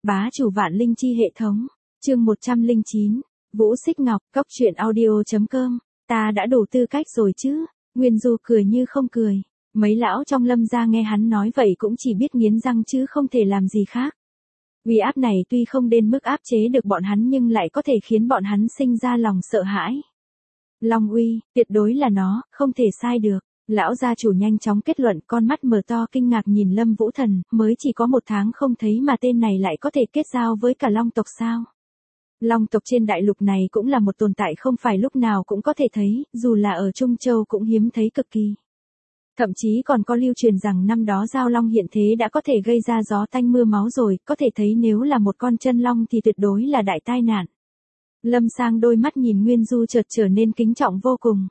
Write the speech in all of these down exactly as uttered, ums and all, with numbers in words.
Bá chủ vạn linh chi hệ thống. Chương một trăm lẻ chín. Vũ Xích Ngọc, cốc truyện audio chấm com. Ta đã đủ tư cách rồi chứ? Nguyên Du cười như không cười. Mấy lão trong Lâm gia nghe hắn nói vậy cũng chỉ biết nghiến răng chứ không thể làm gì khác. Uy áp này tuy không đến mức áp chế được bọn hắn nhưng lại có thể khiến bọn hắn sinh ra lòng sợ hãi. Long uy, tuyệt đối là nó, không thể sai được. Lão gia chủ nhanh chóng kết luận, con mắt mở to kinh ngạc nhìn Lâm Vũ Thần, mới chỉ có một tháng không thấy mà tên này lại có thể kết giao với cả Long tộc sao? Long tộc trên đại lục này cũng là một tồn tại không phải lúc nào cũng có thể thấy, dù là ở Trung Châu cũng hiếm thấy cực kỳ. Thậm chí còn có lưu truyền rằng năm đó Giao Long hiện thế đã có thể gây ra gió tanh mưa máu rồi, có thể thấy nếu là một con chân long thì tuyệt đối là đại tai nạn. Lâm Sang đôi mắt nhìn Nguyên Du chợt trở nên kính trọng vô cùng.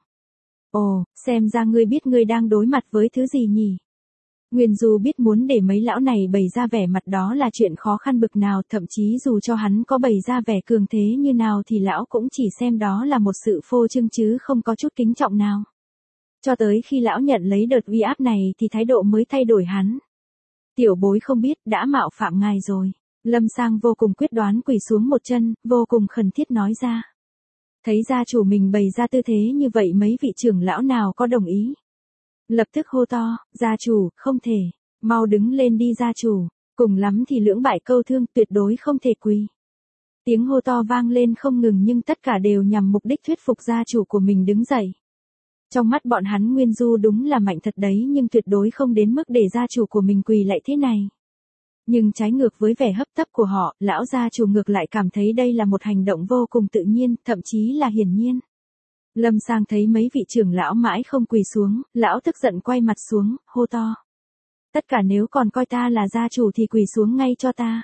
Ồ, xem ra ngươi biết ngươi đang đối mặt với thứ gì nhỉ? Nguyên Du biết muốn để mấy lão này bày ra vẻ mặt đó là chuyện khó khăn bực nào, thậm chí dù cho hắn có bày ra vẻ cường thế như nào thì lão cũng chỉ xem đó là một sự phô trương chứ không có chút kính trọng nào. Cho tới khi lão nhận lấy đợt uy áp này thì thái độ mới thay đổi hắn. Tiểu bối không biết đã mạo phạm ngài rồi. Lâm Sang vô cùng quyết đoán quỳ xuống một chân, vô cùng khẩn thiết nói ra. Thấy gia chủ mình bày ra tư thế như vậy mấy vị trưởng lão nào có đồng ý. Lập tức hô to, gia chủ, không thể, mau đứng lên đi gia chủ, cùng lắm thì lưỡng bại câu thương, tuyệt đối không thể quỳ. Tiếng hô to vang lên không ngừng nhưng tất cả đều nhằm mục đích thuyết phục gia chủ của mình đứng dậy. Trong mắt bọn hắn Nguyên Du đúng là mạnh thật đấy nhưng tuyệt đối không đến mức để gia chủ của mình quỳ lại thế này. Nhưng trái ngược với vẻ hấp tấp của họ, lão gia chủ ngược lại cảm thấy đây là một hành động vô cùng tự nhiên, thậm chí là hiển nhiên. Lâm Sang thấy mấy vị trưởng lão mãi không quỳ xuống, lão tức giận quay mặt xuống, hô to. Tất cả nếu còn coi ta là gia chủ thì quỳ xuống ngay cho ta.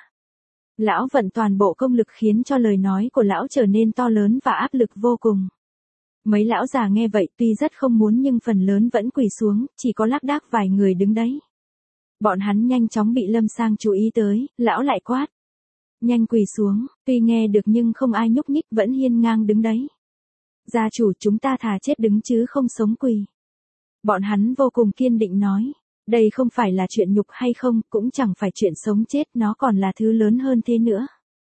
Lão vận toàn bộ công lực khiến cho lời nói của lão trở nên to lớn và áp lực vô cùng. Mấy lão già nghe vậy tuy rất không muốn nhưng phần lớn vẫn quỳ xuống, chỉ có lác đác vài người đứng đấy. Bọn hắn nhanh chóng bị Lâm Sang chú ý tới, lão lại quát. Nhanh quỳ xuống, tuy nghe được nhưng không ai nhúc nhích vẫn hiên ngang đứng đấy. Gia chủ chúng ta thà chết đứng chứ không sống quỳ. Bọn hắn vô cùng kiên định nói. Đây không phải là chuyện nhục hay không, cũng chẳng phải chuyện sống chết, nó còn là thứ lớn hơn thế nữa.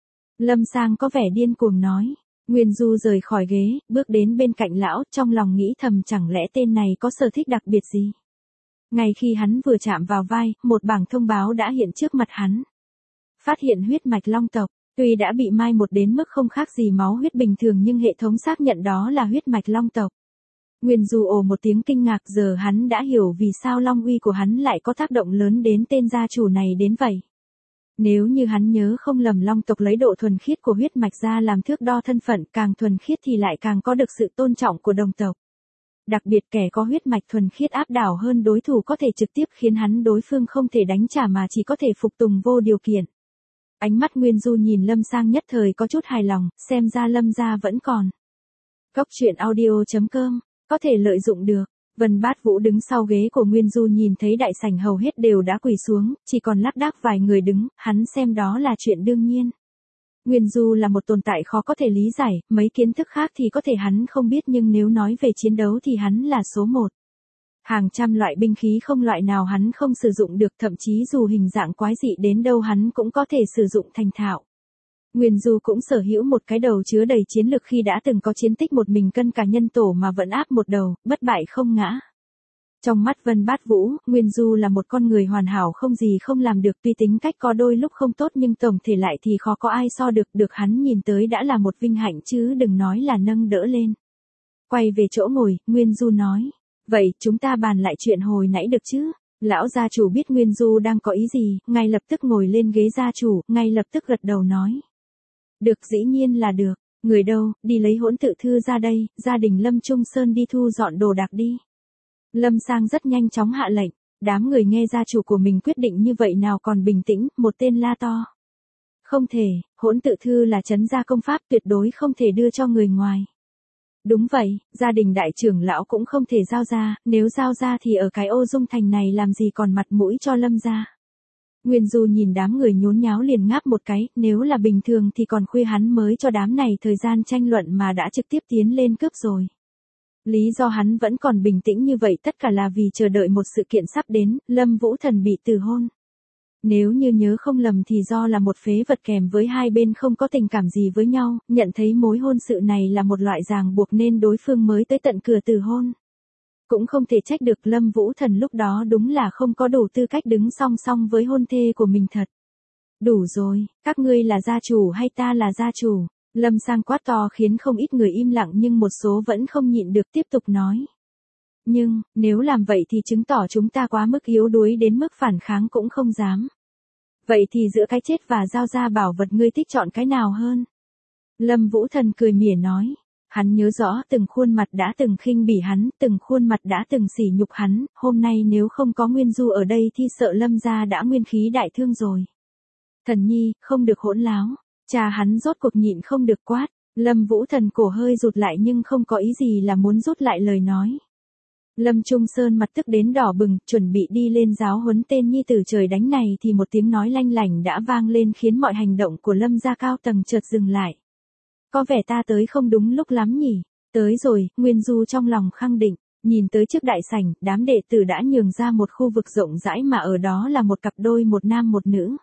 Lâm Sang có vẻ điên cuồng nói. Nguyên Du rời khỏi ghế, bước đến bên cạnh lão, trong lòng nghĩ thầm chẳng lẽ tên này có sở thích đặc biệt gì. Ngay khi hắn vừa chạm vào vai, một bảng thông báo đã hiện trước mặt hắn. Phát hiện huyết mạch long tộc, tuy đã bị mai một đến mức không khác gì máu huyết bình thường nhưng hệ thống xác nhận đó là huyết mạch long tộc. Nguyên Du ồ một tiếng kinh ngạc, giờ hắn đã hiểu vì sao long uy của hắn lại có tác động lớn đến tên gia chủ này đến vậy. Nếu như hắn nhớ không lầm long tộc lấy độ thuần khiết của huyết mạch ra làm thước đo thân phận, càng thuần khiết thì lại càng có được sự tôn trọng của đồng tộc. Đặc biệt kẻ có huyết mạch thuần khiết áp đảo hơn đối thủ có thể trực tiếp khiến hắn đối phương không thể đánh trả mà chỉ có thể phục tùng vô điều kiện. Ánh mắt Nguyên Du nhìn Lâm Sang nhất thời có chút hài lòng, xem ra Lâm gia vẫn còn. Cốc truyện audio chấm com, có thể lợi dụng được. Vân Bát Vũ đứng sau ghế của Nguyên Du nhìn thấy đại sảnh hầu hết đều đã quỳ xuống, chỉ còn lác đác vài người đứng, hắn xem đó là chuyện đương nhiên. Nguyên Du là một tồn tại khó có thể lý giải, mấy kiến thức khác thì có thể hắn không biết nhưng nếu nói về chiến đấu thì hắn là số một. Hàng trăm loại binh khí không loại nào hắn không sử dụng được, thậm chí dù hình dạng quái dị đến đâu hắn cũng có thể sử dụng thành thạo. Nguyên Du cũng sở hữu một cái đầu chứa đầy chiến lực khi đã từng có chiến tích một mình cân cả nhân tổ mà vẫn áp một đầu, bất bại không ngã. Trong mắt Vân Bát Vũ, Nguyên Du là một con người hoàn hảo không gì không làm được, tuy tính cách có đôi lúc không tốt nhưng tổng thể lại thì khó có ai so được, được hắn nhìn tới đã là một vinh hạnh chứ đừng nói là nâng đỡ lên. Quay về chỗ ngồi, Nguyên Du nói, vậy chúng ta bàn lại chuyện hồi nãy được chứ? Lão gia chủ biết Nguyên Du đang có ý gì, ngay lập tức ngồi lên ghế gia chủ, ngay lập tức gật đầu nói. Được, dĩ nhiên là được, người đâu, đi lấy hỗn tự thư ra đây, gia đình Lâm Trung Sơn đi thu dọn đồ đạc đi. Lâm Sang rất nhanh chóng hạ lệnh, đám người nghe gia chủ của mình quyết định như vậy nào còn bình tĩnh, một tên la to. Không thể, hỗn tự thư là trấn gia công pháp tuyệt đối không thể đưa cho người ngoài. Đúng vậy, gia đình đại trưởng lão cũng không thể giao ra, nếu giao ra thì ở cái ô Dung Thành này làm gì còn mặt mũi cho Lâm gia. Nguyên Du nhìn đám người nhốn nháo liền ngáp một cái, nếu là bình thường thì còn khuya hắn mới cho đám này thời gian tranh luận mà đã trực tiếp tiến lên cướp rồi. Lý do hắn vẫn còn bình tĩnh như vậy tất cả là vì chờ đợi một sự kiện sắp đến, Lâm Vũ Thần bị từ hôn. Nếu như nhớ không lầm thì do là một phế vật kèm với hai bên không có tình cảm gì với nhau, nhận thấy mối hôn sự này là một loại ràng buộc nên đối phương mới tới tận cửa từ hôn. Cũng không thể trách được Lâm Vũ Thần lúc đó đúng là không có đủ tư cách đứng song song với hôn thê của mình thật. Đủ rồi, các ngươi là gia chủ hay ta là gia chủ? Lâm Sang quát to khiến không ít người im lặng nhưng một số vẫn không nhịn được tiếp tục nói. Nhưng, nếu làm vậy thì chứng tỏ chúng ta quá mức yếu đuối đến mức phản kháng cũng không dám. Vậy thì giữa cái chết và giao ra bảo vật ngươi thích chọn cái nào hơn? Lâm Vũ Thần cười mỉa nói. Hắn nhớ rõ từng khuôn mặt đã từng khinh bỉ hắn, từng khuôn mặt đã từng sỉ nhục hắn, hôm nay nếu không có Nguyên Du ở đây thì sợ Lâm gia đã nguyên khí đại thương rồi. Thần nhi, không được hỗn láo. Cha hắn rốt cuộc nhịn không được quát. Lâm Vũ Thần cổ hơi rụt lại nhưng không có ý gì là muốn rút lại lời nói. Lâm Trung Sơn mặt tức đến đỏ bừng, chuẩn bị đi lên giáo huấn tên nhi tử trời đánh này thì một tiếng nói lanh lảnh đã vang lên khiến mọi hành động của Lâm gia cao tầng chợt dừng lại. Có vẻ ta tới không đúng lúc lắm nhỉ? Tới rồi, Nguyên Du trong lòng khẳng định, nhìn tới trước đại sảnh, đám đệ tử đã nhường ra một khu vực rộng rãi mà ở đó là một cặp đôi một nam một nữ.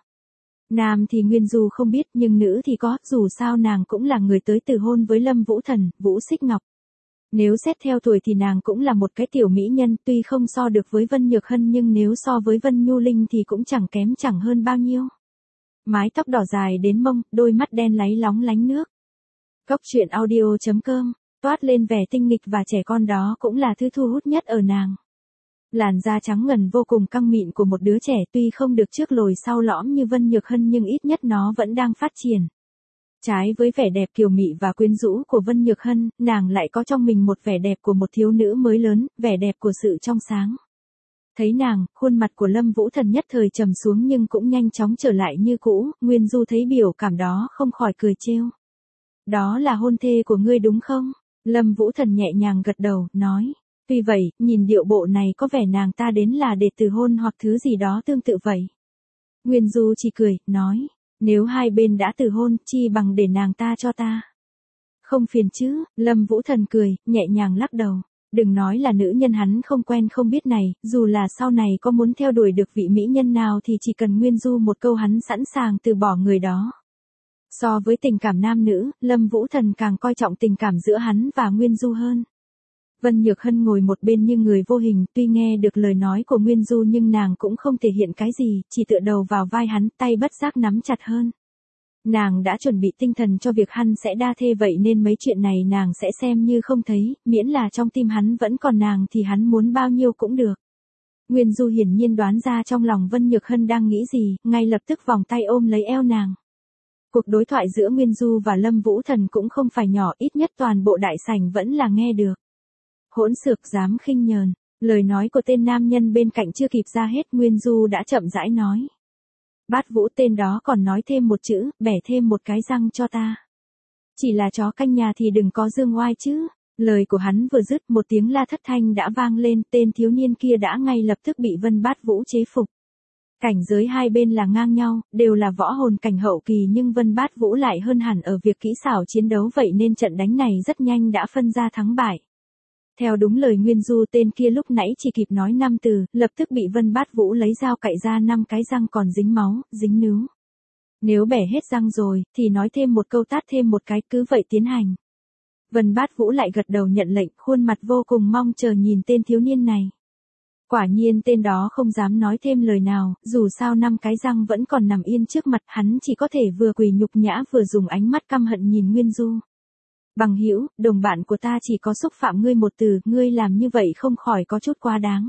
Nam thì Nguyên Du không biết nhưng nữ thì có, dù sao nàng cũng là người tới từ hôn với Lâm Vũ Thần, Vũ Xích Ngọc. Nếu xét theo tuổi thì nàng cũng là một cái tiểu mỹ nhân, tuy không so được với Vân Nhược Hân nhưng nếu so với Vân Nhu Linh thì cũng chẳng kém chẳng hơn bao nhiêu. Mái tóc đỏ dài đến mông, đôi mắt đen láy lóng lánh nước. Cốc truyện audio chấm com, toát lên vẻ tinh nghịch và trẻ con đó cũng là thứ thu hút nhất ở nàng. Làn da trắng ngần vô cùng căng mịn của một đứa trẻ tuy không được trước lồi sau lõm như Vân Nhược Hân nhưng ít nhất nó vẫn đang phát triển. Trái với vẻ đẹp kiều mị và quyến rũ của Vân Nhược Hân, nàng lại có trong mình một vẻ đẹp của một thiếu nữ mới lớn, vẻ đẹp của sự trong sáng. Thấy nàng, khuôn mặt của Lâm Vũ Thần nhất thời trầm xuống nhưng cũng nhanh chóng trở lại như cũ, Nguyên Du thấy biểu cảm đó không khỏi cười trêu. Đó là hôn thê của ngươi đúng không? Lâm Vũ Thần nhẹ nhàng gật đầu, nói. Tuy vậy, nhìn điệu bộ này có vẻ nàng ta đến là để từ hôn hoặc thứ gì đó tương tự vậy. Nguyên Du chỉ cười, nói. Nếu hai bên đã từ hôn, chi bằng để nàng ta cho ta. Không phiền chứ, Lâm Vũ Thần cười, nhẹ nhàng lắc đầu. Đừng nói là nữ nhân hắn không quen không biết này, dù là sau này có muốn theo đuổi được vị mỹ nhân nào thì chỉ cần Nguyên Du một câu hắn sẵn sàng từ bỏ người đó. So với tình cảm nam nữ, Lâm Vũ Thần càng coi trọng tình cảm giữa hắn và Nguyên Du hơn. Vân Nhược Hân ngồi một bên như người vô hình, tuy nghe được lời nói của Nguyên Du nhưng nàng cũng không thể hiện cái gì, chỉ tựa đầu vào vai hắn, tay bất giác nắm chặt hơn. Nàng đã chuẩn bị tinh thần cho việc hắn sẽ đa thê vậy nên mấy chuyện này nàng sẽ xem như không thấy, miễn là trong tim hắn vẫn còn nàng thì hắn muốn bao nhiêu cũng được. Nguyên Du hiển nhiên đoán ra trong lòng Vân Nhược Hân đang nghĩ gì, ngay lập tức vòng tay ôm lấy eo nàng. Cuộc đối thoại giữa Nguyên Du và Lâm Vũ Thần cũng không phải nhỏ, ít nhất toàn bộ đại sảnh vẫn là nghe được. Hỗn xược dám khinh nhờn, lời nói của tên nam nhân bên cạnh chưa kịp ra hết Nguyên Du đã chậm rãi nói. Bát Vũ tên đó còn nói thêm một chữ, bẻ thêm một cái răng cho ta. Chỉ là chó canh nhà thì đừng có dương oai chứ. Lời của hắn vừa dứt một tiếng la thất thanh đã vang lên, tên thiếu niên kia đã ngay lập tức bị Vân Bát Vũ chế phục. Cảnh giới hai bên là ngang nhau, đều là võ hồn cảnh hậu kỳ nhưng Vân Bát Vũ lại hơn hẳn ở việc kỹ xảo chiến đấu vậy nên trận đánh này rất nhanh đã phân ra thắng bại. Theo đúng lời Nguyên Du tên kia lúc nãy chỉ kịp nói năm từ, lập tức bị Vân Bát Vũ lấy dao cạy ra năm cái răng còn dính máu, dính nướu. Nếu bẻ hết răng rồi, thì nói thêm một câu tát thêm một cái, cứ vậy tiến hành. Vân Bát Vũ lại gật đầu nhận lệnh, khuôn mặt vô cùng mong chờ nhìn tên thiếu niên này. Quả nhiên tên đó không dám nói thêm lời nào, dù sao năm cái răng vẫn còn nằm yên trước mặt, hắn chỉ có thể vừa quỳ nhục nhã vừa dùng ánh mắt căm hận nhìn Nguyên Du. Bằng hữu, đồng bạn của ta chỉ có xúc phạm ngươi một từ, ngươi làm như vậy không khỏi có chút quá đáng.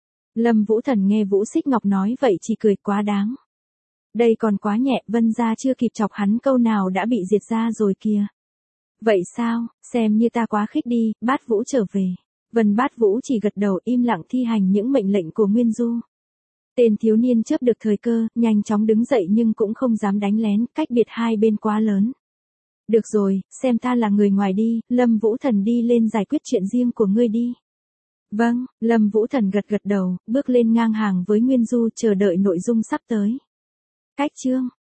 Lâm Vũ Thần nghe Vũ Xích Ngọc nói vậy chỉ cười, quá đáng. Đây còn quá nhẹ, Vân gia chưa kịp chọc hắn câu nào đã bị diệt ra rồi kìa. Vậy sao, xem như ta quá khích đi, Bát Vũ trở về. Vân Bát Vũ chỉ gật đầu im lặng thi hành những mệnh lệnh của Nguyên Du. Tên thiếu niên chớp được thời cơ, nhanh chóng đứng dậy nhưng cũng không dám đánh lén, cách biệt hai bên quá lớn. Được rồi, xem ta là người ngoài đi, Lâm Vũ Thần đi lên giải quyết chuyện riêng của ngươi đi. Vâng, Lâm Vũ Thần gật gật đầu, bước lên ngang hàng với Nguyên Du chờ đợi nội dung sắp tới. Cách chương